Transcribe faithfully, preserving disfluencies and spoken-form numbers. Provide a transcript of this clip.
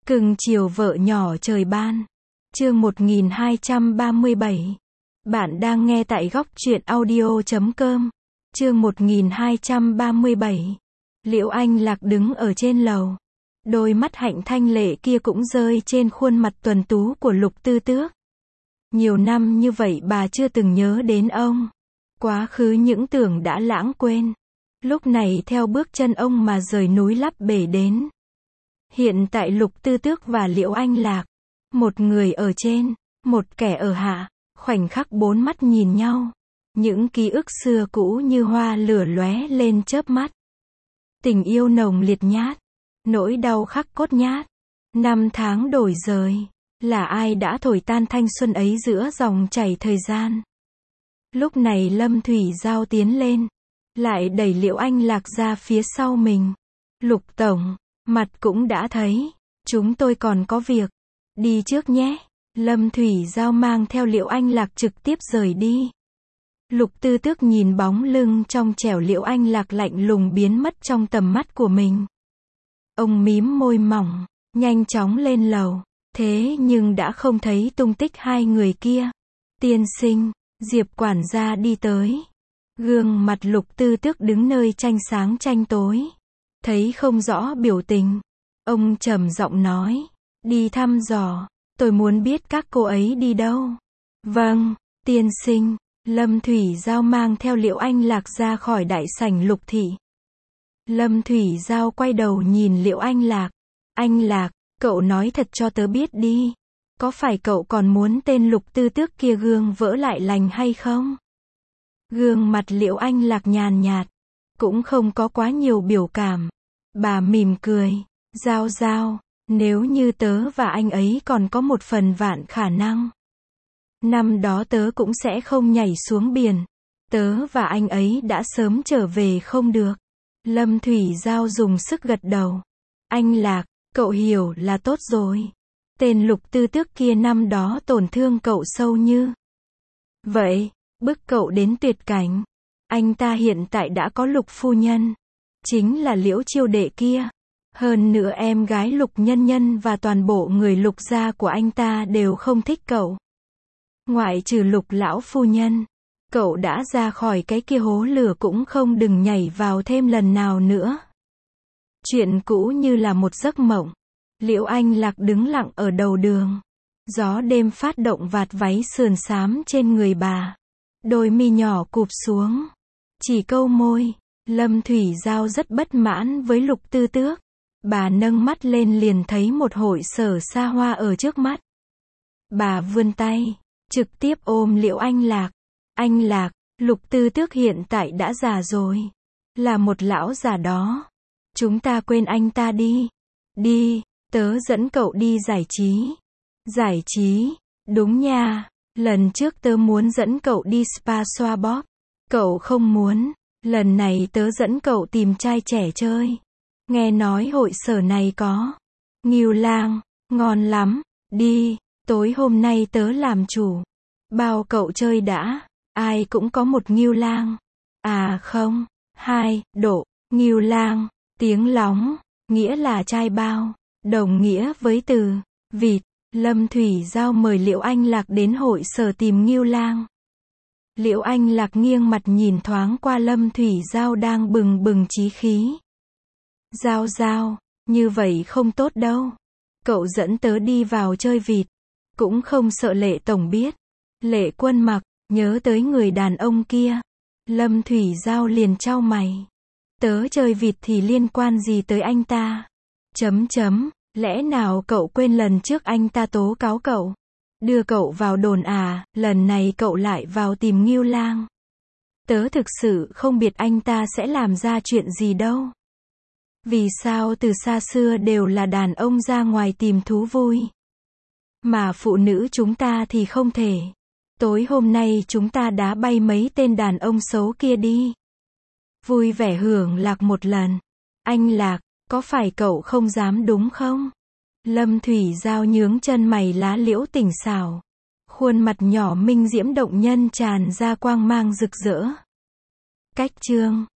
Cưng chiều vợ nhỏ trời ban. Chương một nghìn hai trăm ba mươi bảy. Bạn đang nghe tại góc truyện audio chấm com. Chương một nghìn hai trăm ba mươi bảy. Liễu Anh Lạc đứng ở trên lầu. Đôi mắt hạnh thanh lệ kia cũng rơi trên khuôn mặt tuấn tú của Lục Tư Tước. Nhiều năm như vậy bà chưa từng nhớ đến ông. Quá khứ những tưởng đã lãng quên. Lúc này theo bước chân ông mà rời núi lấp bể đến. Hiện tại Lục Tư Tước và Liễu Anh Lạc, một người ở trên, một kẻ ở hạ, khoảnh khắc bốn mắt nhìn nhau. Những ký ức xưa cũ như hoa lửa lóe lên chớp mắt. Tình yêu nồng liệt nhát, nỗi đau khắc cốt nhát. Năm tháng đổi rời, là ai đã thổi tan thanh xuân ấy giữa dòng chảy thời gian. Lúc này Lâm Thủy Giao tiến lên, lại đẩy Liễu Anh Lạc ra phía sau mình. Lục tổng, mặt cũng đã thấy, chúng tôi còn có việc, đi trước nhé. Lâm Thủy Giao mang theo Liễu Anh Lạc trực tiếp rời đi. Lục Tư Tước nhìn bóng lưng trong trẻo Liễu Anh Lạc lạnh lùng biến mất trong tầm mắt của mình. Ông mím môi mỏng, nhanh chóng lên lầu, thế nhưng đã không thấy tung tích hai người kia. Tiên sinh, Diệp quản gia đi tới. Gương mặt Lục Tư Tước đứng nơi tranh sáng tranh tối, thấy không rõ biểu tình. Ông trầm giọng nói, đi thăm dò, tôi muốn biết các cô ấy đi đâu. Vâng, tiên sinh. Lâm Thủy Giao mang theo Liễu Anh Lạc ra khỏi đại sảnh Lục thị. Lâm Thủy Giao quay đầu nhìn Liễu Anh Lạc. Anh Lạc, cậu nói thật cho tớ biết đi. Có phải cậu còn muốn tên Lục Tư Tước kia gương vỡ lại lành hay không? Gương mặt Liễu Anh Lạc nhàn nhạt, cũng không có quá nhiều biểu cảm. Bà mỉm cười, Giao Giao, nếu như tớ và anh ấy còn có một phần vạn khả năng, năm đó tớ cũng sẽ không nhảy xuống biển. Tớ và anh ấy đã sớm trở về không được. Lâm Thủy Giao dùng sức gật đầu. Anh Lạc, cậu hiểu là tốt rồi. Tên Lục Tư Tước kia năm đó tổn thương cậu sâu như vậy, bức cậu đến tuyệt cảnh. Anh ta hiện tại đã có Lục phu nhân, chính là Liễu Chiêu đệ kia. Hơn nữa em gái Lục nhân nhân và toàn bộ người Lục gia của anh ta đều không thích cậu. Ngoại trừ Lục lão phu nhân, cậu đã ra khỏi cái kia hố lửa cũng không đừng nhảy vào thêm lần nào nữa. Chuyện cũ như là một giấc mộng. Liễu Anh Lạc đứng lặng ở đầu đường. Gió đêm phát động vạt váy sườn xám trên người bà. Đôi mi nhỏ cụp xuống, chỉ câu môi. Lâm Thủy Giao rất bất mãn với Lục Tư Tước. Bà nâng mắt lên liền thấy một hội sở xa hoa ở trước mắt. Bà vươn tay, trực tiếp ôm Liễu Anh Lạc. Anh Lạc, Lục Tư Tước hiện tại đã già rồi, là một lão già đó. Chúng ta quên anh ta đi. Đi, tớ dẫn cậu đi giải trí. Giải trí, đúng nha. Lần trước tớ muốn dẫn cậu đi spa xoa bóp. Cậu không muốn. Lần này tớ dẫn cậu tìm trai trẻ chơi. Nghe nói hội sở này có ngưu lang, ngon lắm. Đi, tối hôm nay tớ làm chủ. Bao cậu chơi đã. Ai cũng có một ngưu lang. À không, hai, độ, ngưu lang, tiếng lóng, nghĩa là trai bao, đồng nghĩa với từ vịt. Lâm Thủy Giao mời Liễu Anh Lạc đến hội sở tìm ngưu lang. Liễu Anh Lạc nghiêng mặt nhìn thoáng qua Lâm Thủy Giao đang bừng bừng chí khí. Giao Giao, như vậy không tốt đâu. Cậu dẫn tớ đi vào chơi vịt, cũng không sợ Lệ tổng biết. Lệ Quân Mặc, nhớ tới người đàn ông kia. Lâm Thủy Giao liền chau mày. Tớ chơi vịt thì liên quan gì tới anh ta? Chấm chấm, lẽ nào cậu quên lần trước anh ta tố cáo cậu, đưa cậu vào đồn à, lần này cậu lại vào tìm ngưu lang. Tớ thực sự không biết anh ta sẽ làm ra chuyện gì đâu. Vì sao từ xa xưa đều là đàn ông ra ngoài tìm thú vui, mà phụ nữ chúng ta thì không thể. Tối hôm nay chúng ta đá bay mấy tên đàn ông xấu kia đi. Vui vẻ hưởng lạc một lần. Anh Lạc, có phải cậu không dám đúng không? Lâm Thủy Giao nhướng chân mày lá liễu tỉnh xảo. Khuôn mặt nhỏ minh diễm động nhân tràn ra quang mang rực rỡ. Cách chương